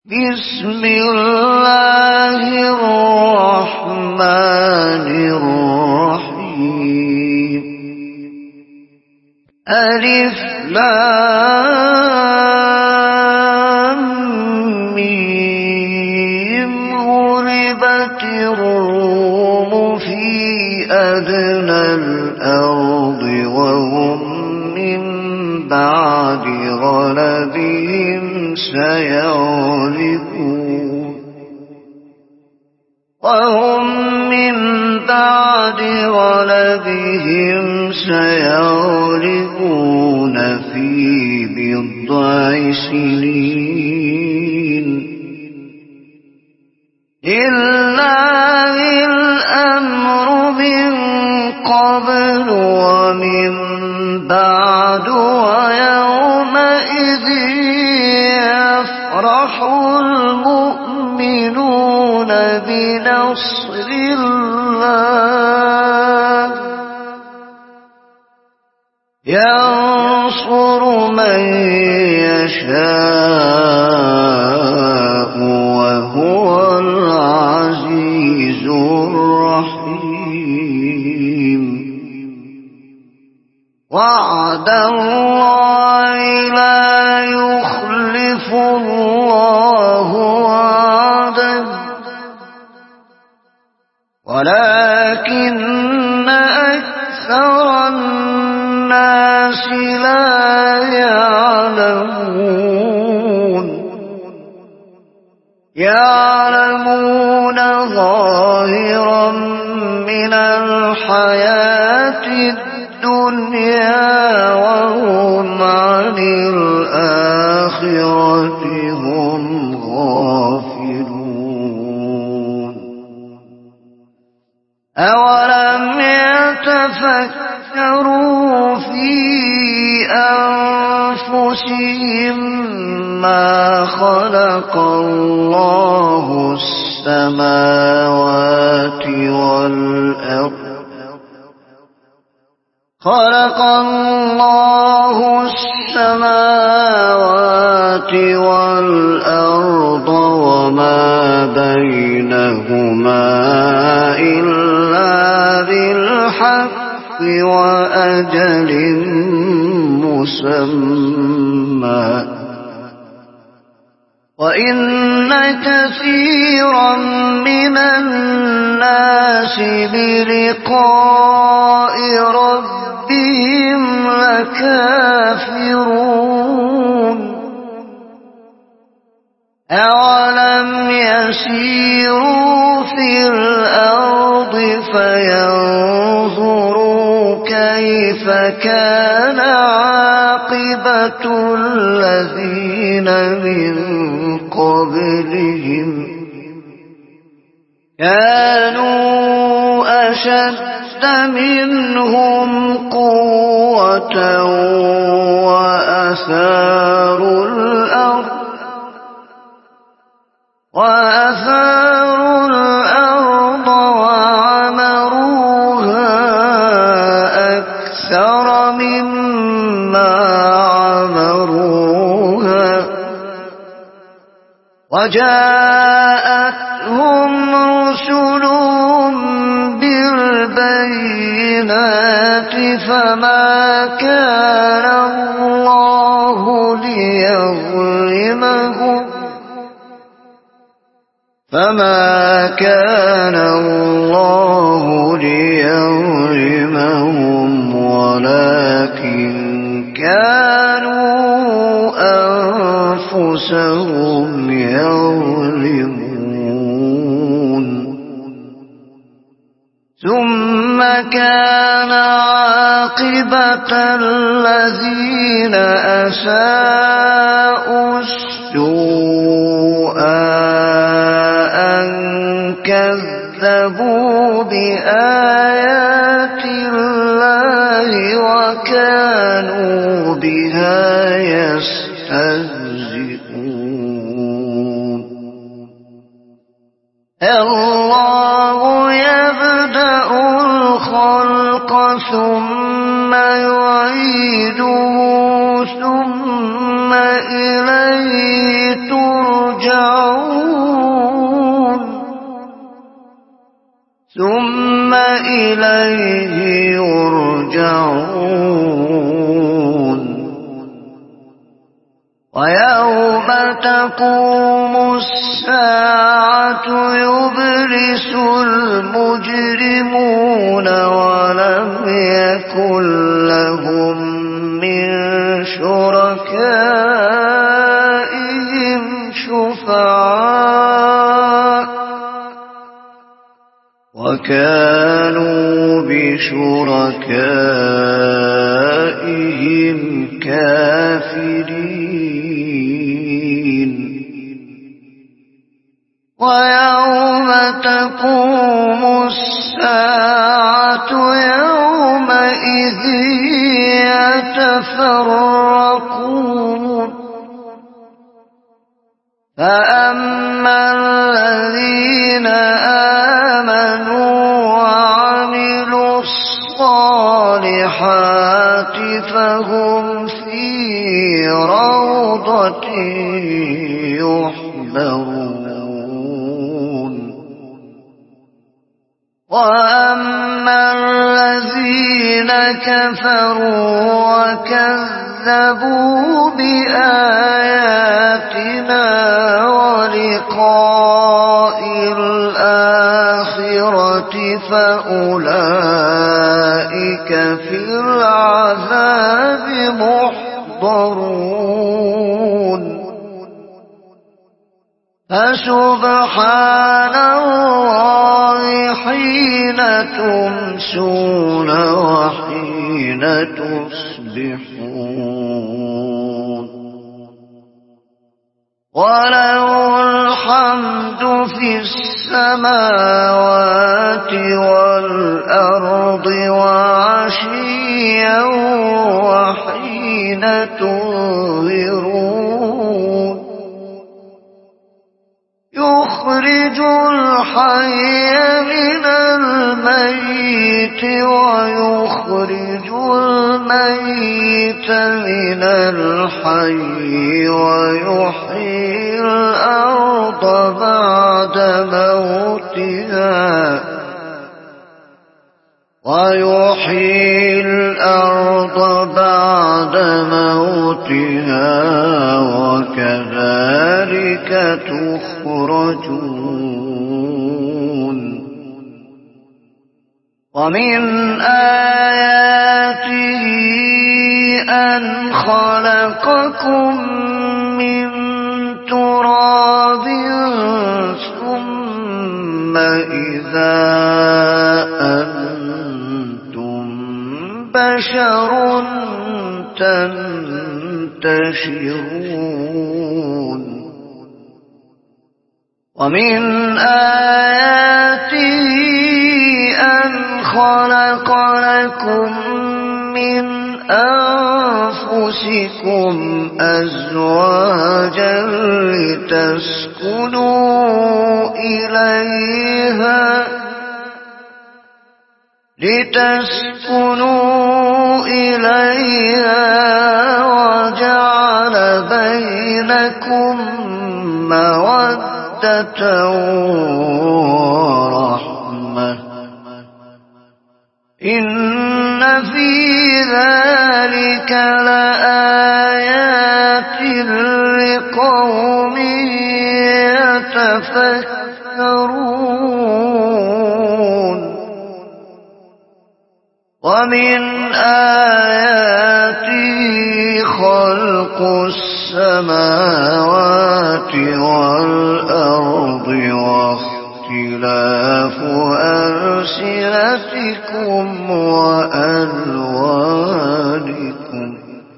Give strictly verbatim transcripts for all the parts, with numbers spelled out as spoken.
بسم الله الرحمن الرحيم ألف لام ميم غلبت الروم في أدنى الأرض وهم من بعد غلبهم سيغلبون وهم من بعد غلبهم سيغلبون في بضع سنين لله الأمر من قبل ومن بعد ويومئذ يفرح المؤمنون بنصر الله ينصر من يشاء وهو العزيز الرحيم وعد الله لا يخلف الله وعده ولكن أكثر الناس لا يعلمون يعلمون ظاهرا من الحياة الدنيا وهم عن الآخرة هم غافلون أولم يتفكروا في أنفسهم ما خلق الله السماوات والأرض خلق الله السماوات والأرض وما بينهما إلا بالحق وأجل مسمى وإن كثيرا من الناس بلقاء ربهم لكافرون أولم يسيروا في الأرض فينظروا كيف كان عاقبة الذين من قبلهم كانوا أشد منهم قوة وأثاروا الأرض وأثاروا الأرض وعمروها أكثر مما عمروها وجاءتهم رسلهم بالبينات فما كان الله ليظلمهم فما كان الله ليظلمهم ولكن كانوا أنفسهم يظلمون ثم كان عاقبة الذين أساءوا السوء أن كذبوا بآيات الله وكانوا بها يستهزئون الله يبدأ الخلق ثم يعيده ثم إليه ترجعون إليه يرجعون ويوم تقوم الساعة يبلس المجرمون ولم يكن لهم من شركائهم شفعاء وكانوا بشركائهم كافرين ويوم تقوم الساعة يومئذ يتفرقون فأما الذين آمنوا وعملوا الصالحات فهم في روضة يحبرون وأما الذين كفروا وكذبوا بآياتنا ولقاء الآخرة فأولئك في العذاب محضرون فسبحان الله حين تمسون وحين تصبحون وله الحمد في السماوات والأرض وعشيا وحين تظهرون يخرج الحي من الميت ويخرج الميت من الحي ويحيي الأرض بعد موتها ويحيي الأرض بعد موتها وكذلك تخرجون ومن آياته أن خلقكم من تراب ثم إذا أنتم بشر تنتشرون ومن آياته أن خلق لكم من أنفسكم أزواجا لتسكنوا إليها لتسكنوا إليها وجعل بينكم مودة ورحمة إن في ذلك لآيات لقوم يتفكرون ومن آياته خلق السماوات والأرض واختلاف ألسنتكم وألوانكم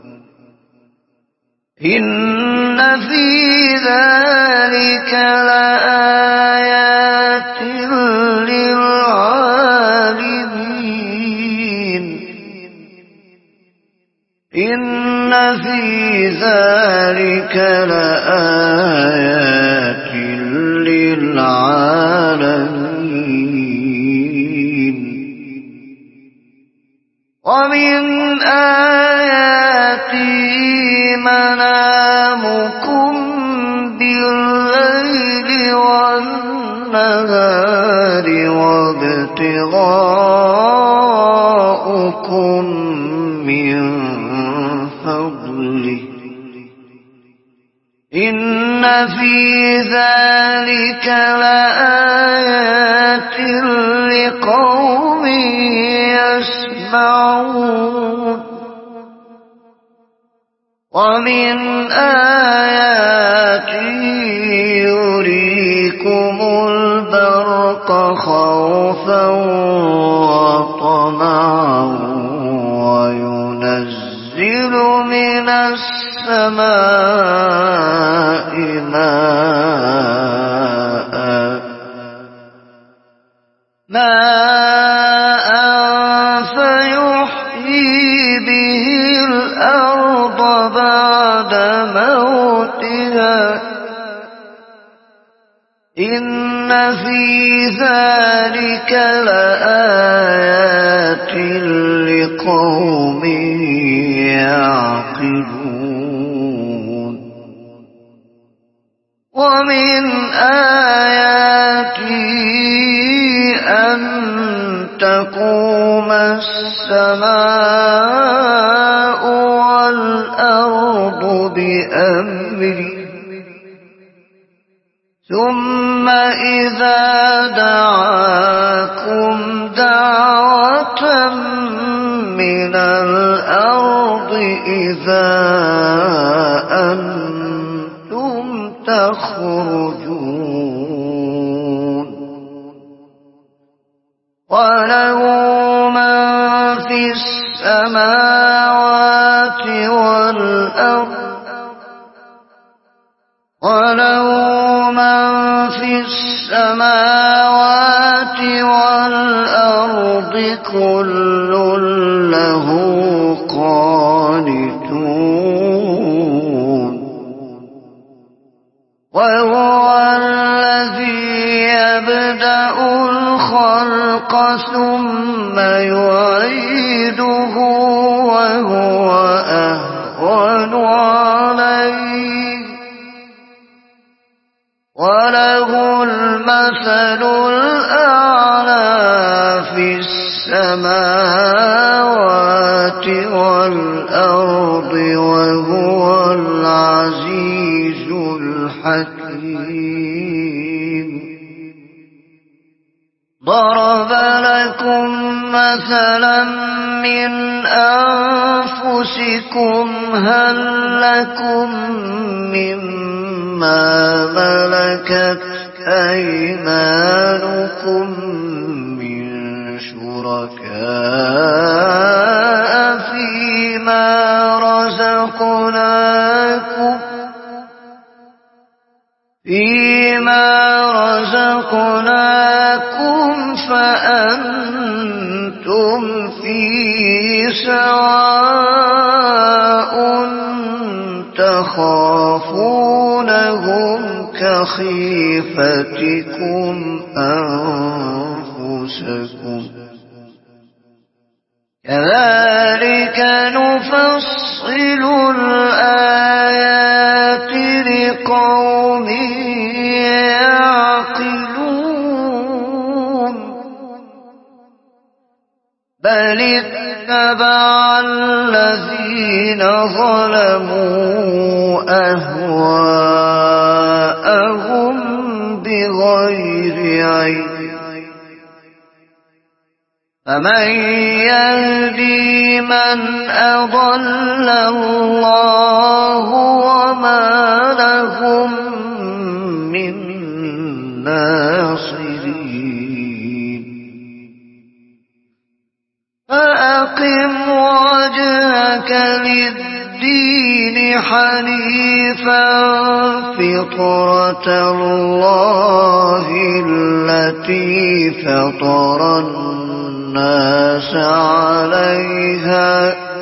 إن في ذلك لآيات للعالمين إن في ذلك لآيات للعالمين ومن آياته منامكم بالليل والنهار وابتغاء ابتغاؤكم من فضله إن في ذلك لآيات لقوم يسمعون ومن آياته يريكم البرق خوفا وطمعا وينزل من السماء ماء ماء فيحيي به الأرض بعد موتها إن في ذلك لآيات لقوم يعقلون ومن آياته أن تقوم السماء والأرض بأمره ثم إذا دعاكم دعوة من الأرض إذا أنتم تخرجون وله من في السماوات والأرض وله من في السماوات والأرض كل له قانتون وهو الذي يبدأ الخلق ثم يعيده وهو أهون عليه وله المثل الأعلى في السماوات والأرض وهو العزيز الحكيم ضرب لكم مثلا من أنفسكم هل لكم مما ملكت أيمانكم من شركاء فيما رزقناكم فيما رزقناكم فأنتم فيه سواء تخافونهم كخيفتكم أنفسكم كذلك نفصل الآيات لقوم يعقلون بل اتبع الذين ظلموا أهواءهم بغير علم فمن يهدي من أضل الله وما لهم من ناصرين فأقم وجهك للدين حنيفا فطرة الله التي فطر الناس عليها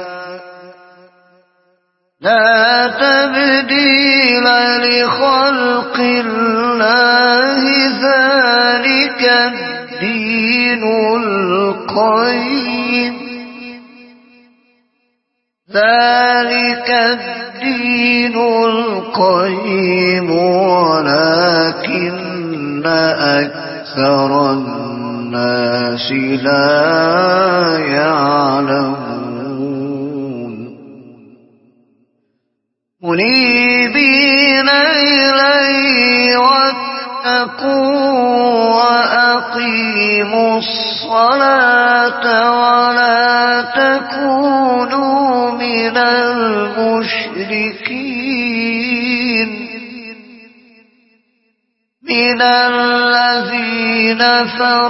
لا تبديل لخلق الله ذلك الدين القيم ذلك الدين القيم ولكن أكثر الناس الناس لا يعلمون منيبين إليه واتقوا وأقيموا الصلاة ولا تكونوا من المشركين من الذين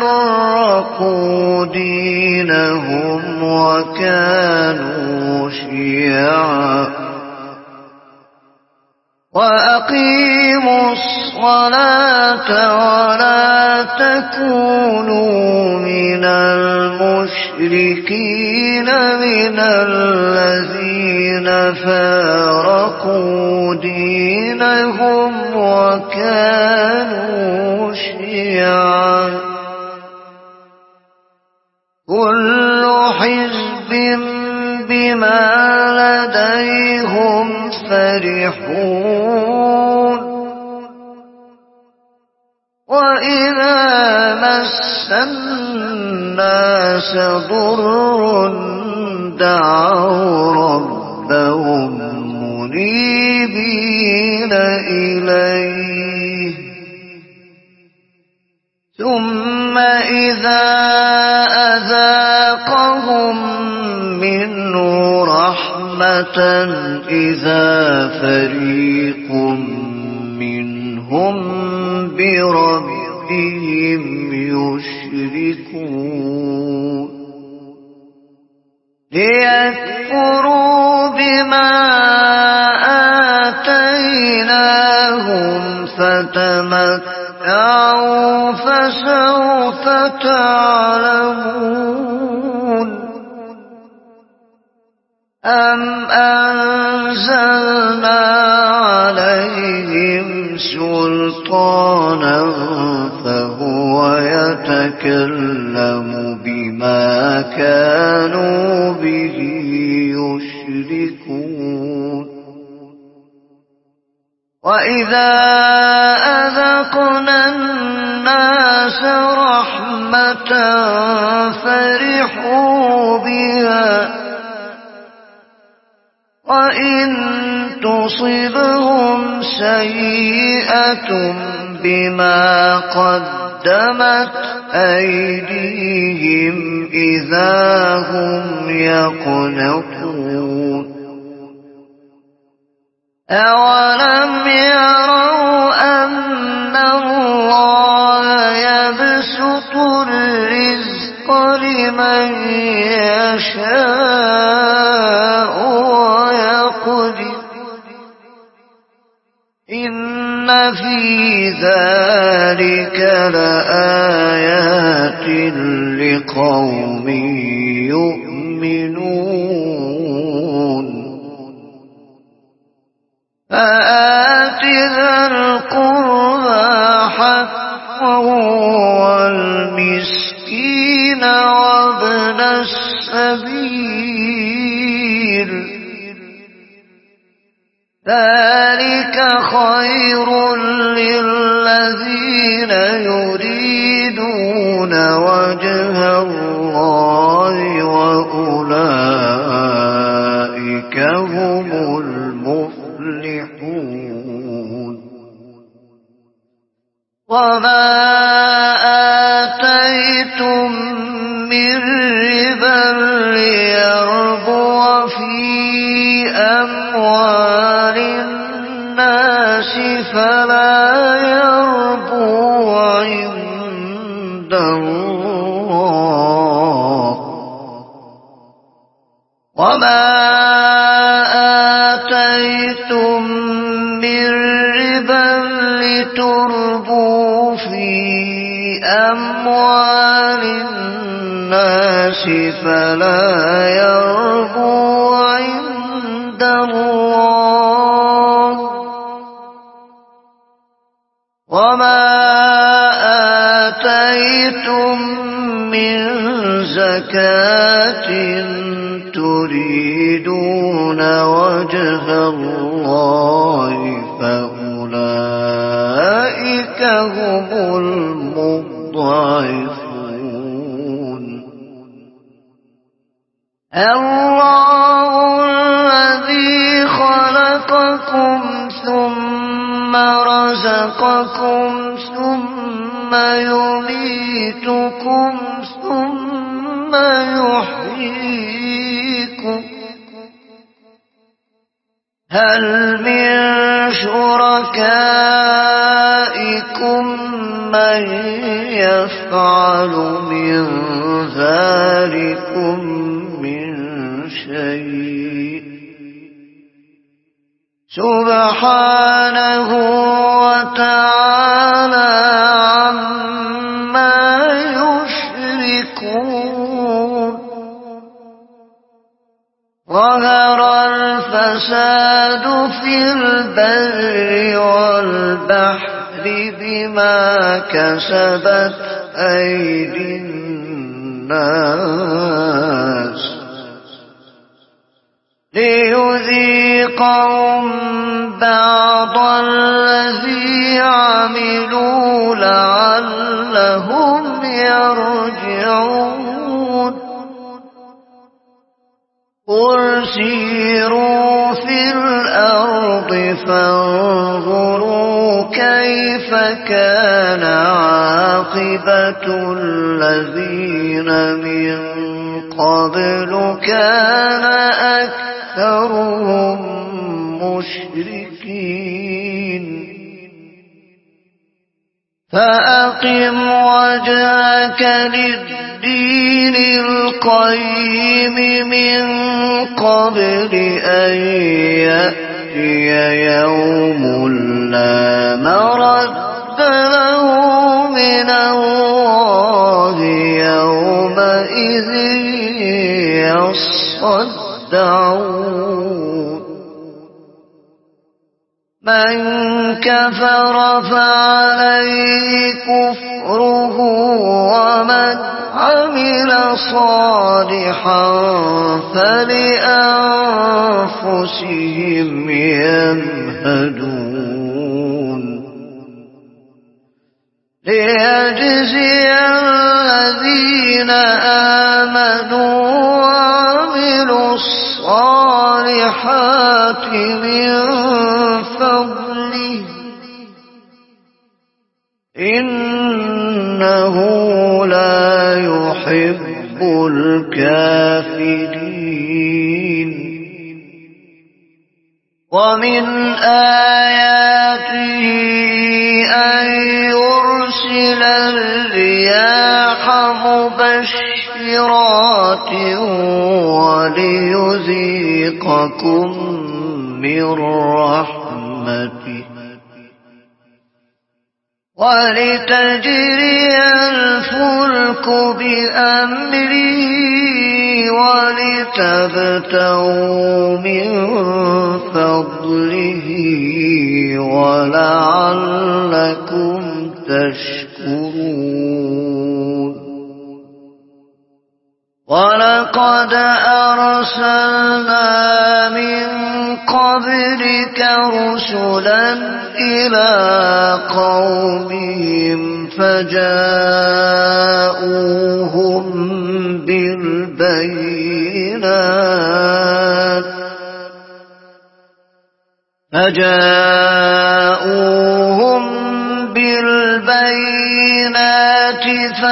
فرقوا دينهم وكانوا شيعا وأقيموا الصلاة ولا تكونوا من المشركين من الذين فارقوا دينهم وكانوا شيعا كل حزب بما لديهم فرحون وإذا مس الناس ضر دعوا ربهم منيبين إليه ثم إذا أذاقهم منه رحمة إذا فريق منهم بربهم يشركون ليكفروا بما آتيناهم فتمتعوا فسوف تعلمون أم أنزلنا عليهم سلطانا فهو يتكلم بما كانوا به يشركون وإذا أذقنا الناس رحمة فرحوا بها وإن تصبهم سيئة بما قدمت أيديهم إذا هم يقنطون أولم يروا أن الله يبسط الرزق لمن يشاء ويقدر إن في ذلك لآيات لقوم يؤمنون فآت ذا القربى حقه والمسكين وابن السبيل ذلك خير للذين يريدون وجه الله وأولئك هم المفلحون وما آتيتم من ربا ليربو في أموال الناس فلا يربو عند الله وما آتيتم من ربا لتربوا في أموال الناس فلا يربو عند الله وما آتيتم من زكاة تريدون وجه الله فأولئك هم المضعفون الله الذي خلقكم ثم رزقكم ثم يميتكم ثم يحييكم هل من شركائكم من يفعل من ذلكم من شيء سبحانه وتعالى عما يشركون ظهر الفساد في البر والبحر بما كسبت أيدي الناس ليذيقهم بعض الذي عملوا لعلهم يرجعون قل سيروا في الأرض فانظروا كيف كان عاقبة الذين من قبل كان أكثرهم مشركين فأقم وجهك للدين القيم من قبل أن يأتي يوم لا مرد له من الله يومئذ يصدعون من كفر فعليه كفره ومن عمل صالحا فلأنفسهم يمهدون ليجزي الذين آمنوا وعملوا الصالحات من فضله إنه لا يحب الكافرين ومن آياته أن يرسل الرياح مبشرات وليذيقكم من رحمته ولتجري الفلك بأمره ولتبتغوا من فضله ولعلكم تشكرون ولقد أرسلنا من قبلك رسلا إلى قومهم فجاءوهم بالبينات فجاءوهم بالبينات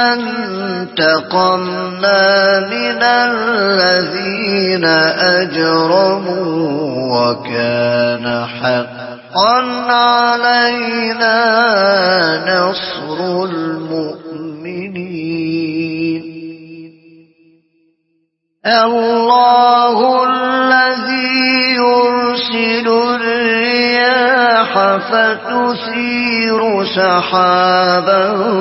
فانتقمنا من الذين أجرموا وكان حقا علينا نصر المؤمنين الله الذي يرسل الرياح فتثير سحابا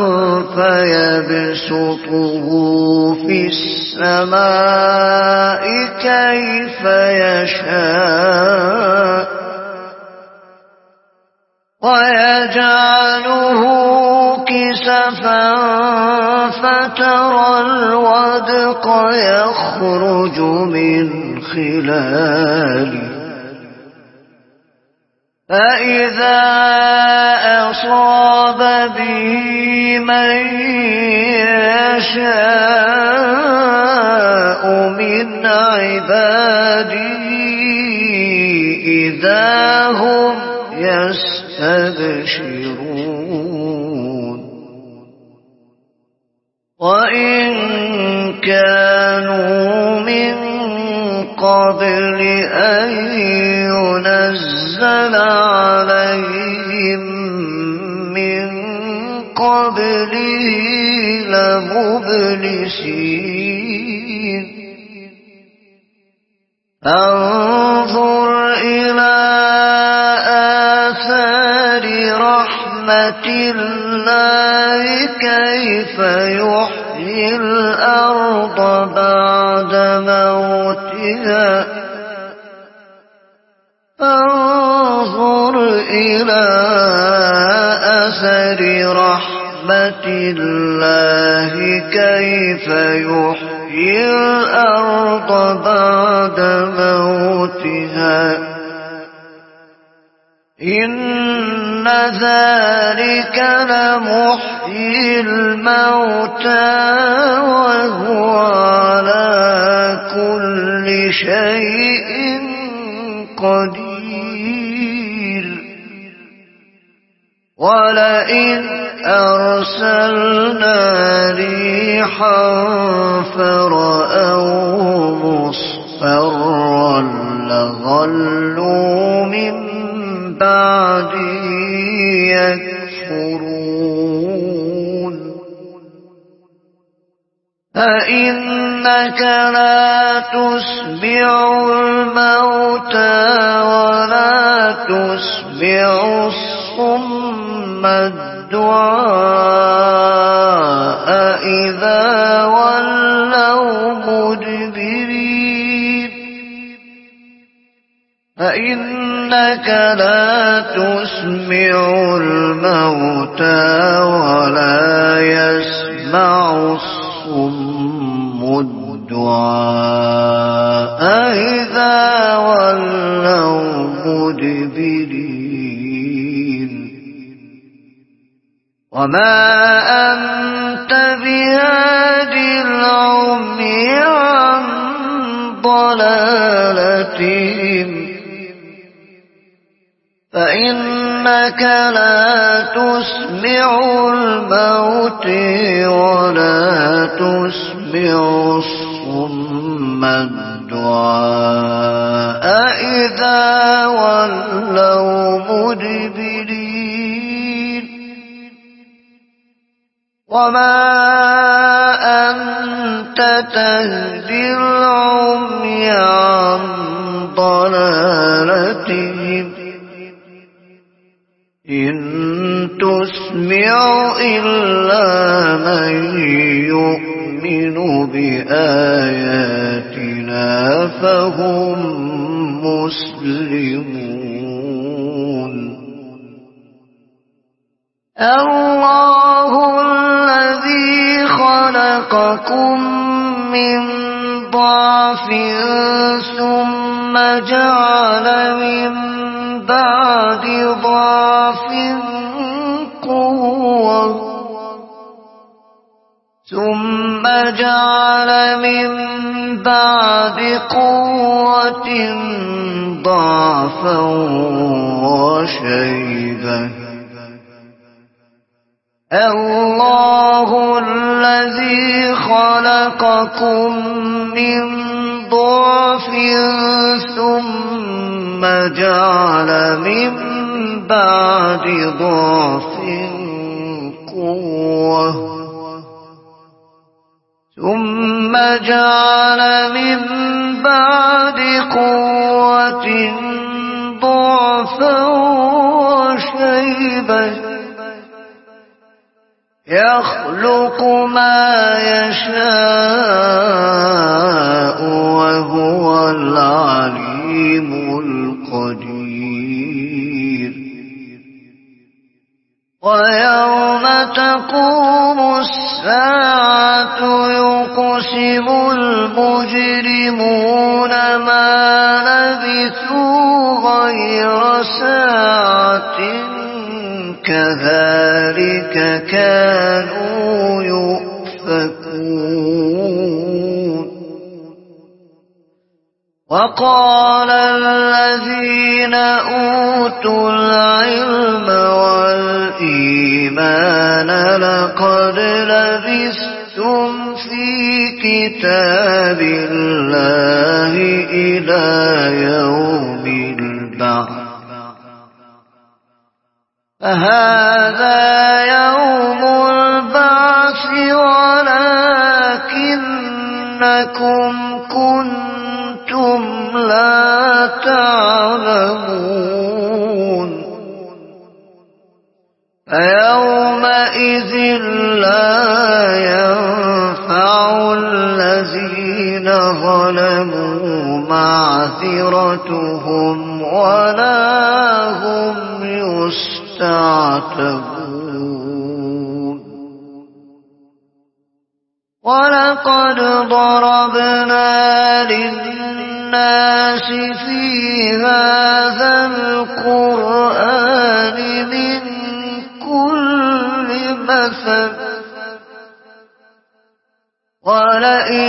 فيبسطه في السماء كيف يشاء ويجعله كسفا فترى الودق يخرج من خلاله فإذا أصاب به من يشاء من عباده إذا هم يستبشرون وإن كانوا من قبل أن ينزل عليهم من قبله لمبلسين انظر إلى آثار رحمة الله كيف يحيي الأرض بعد موتها انظر إلى أثر رحمة الله كيف يحيي الأرض بعد موتها إن ذلك لمحيي الموتى وهو على كل شيء قدير ولئن أرسلنا ريحا فرأوه مصفرا لظلوا من بعده يكفرون فإنك لا تسمع الموتى ولا تسمع الصم الدعاء إذا ولوا مدبرين فإنك لا تسمع الموتى ولا يسمع الصم الدعاء إذا ولوا مدبرين وما أنت بهادي العمي عن ضلالتهم فإنك لا تسمع الموت ولا تسمع الصم الدعاء إذا ولوا مدبرين وما أنت تهدي العمي عن ضلالتهم إن تسمع إلا من يؤمن بآياتنا فهم مسلمون الله الذي خلقكم من ضعف ثم جعل من بعد ضعف قوة ثم جعل من بعد قوة ضعفا وشيبة الله الذي خلقكم من ضعف ثم جعل من بعد ضعف قوة ثم جعل من بعد قوة ضعفا وشيبة يخلق ما يشاء وهو العليم القدير ويوم تقوم الساعة يقسم المجرمون ما لبثوا غير ساعة كذلك كانوا يؤفكون. وقال الذين أوتوا العلم والإيمان لقد لبثتم في كتاب الله إلى يوم البعث فهذا يوم البعث ولكنكم كنتم لا تعلمون. فيومئذ لا ينفع الذين ظلموا معذرتهم ولا هم يستعتبون. ولقد ضربنا للناس في هذا القرآن من كل مثل ولئن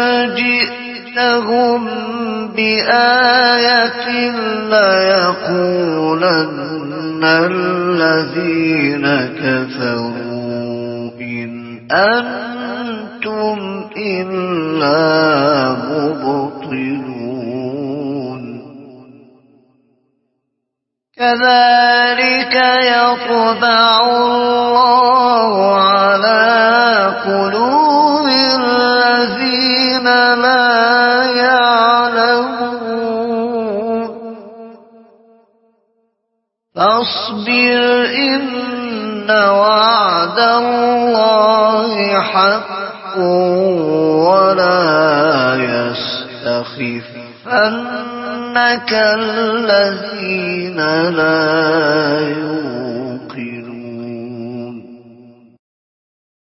جئتهم بآية ليقولن الذين كفروا إن أنتم إلا مبطلون. كذلك يطبع الله على قلوب الذين لا يعلمون. فاصبر إن وعد الله حق ولا يستخفنك الذين لا